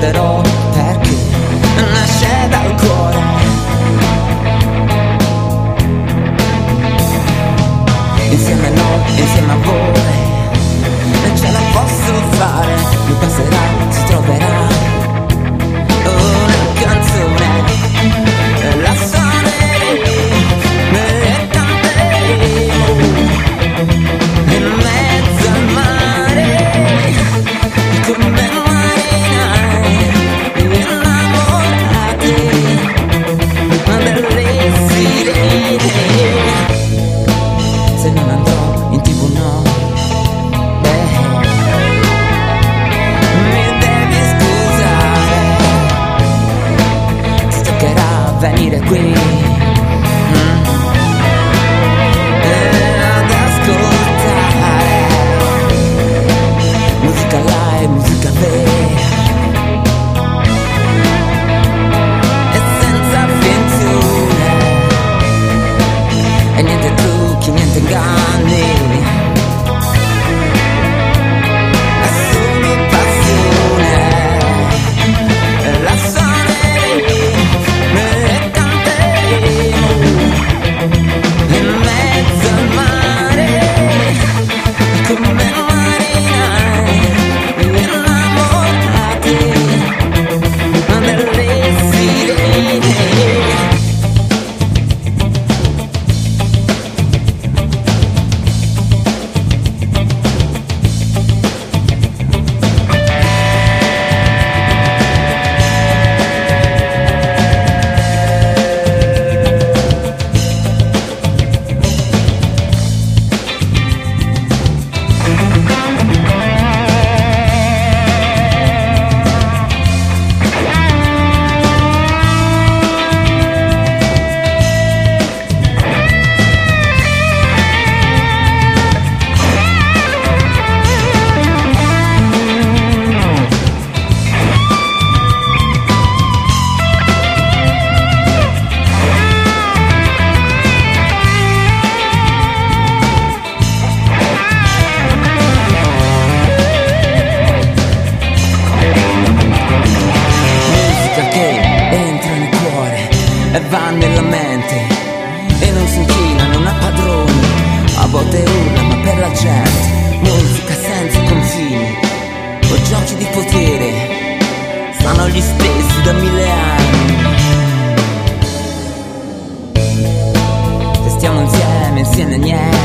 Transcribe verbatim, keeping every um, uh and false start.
prenderò perché nasce dal cuore. Insieme a noi, insieme a voi, e ce la posso fare, mi passerà, si troverà una canzone, la suoneremo e canteremo in mezzo al mare, come marinai innamorati delle sirene. Se non andrò in tv no, beh, mi devi scusare, ti toccherà venire qui mm. e ad ascoltare musica live, musica vera e senza finzione e niente trucchi, niente inganni, è solo passione, la suoneremo e canteremo in mezzo al mare, come marinai innamorati delle sirene. E va nella mente e non si inchina, non ha padroni, a volte urla ma per la gente, musica senza confini o giochi di potere, sono gli stessi da mille anni. Se stiamo insieme, insieme niente,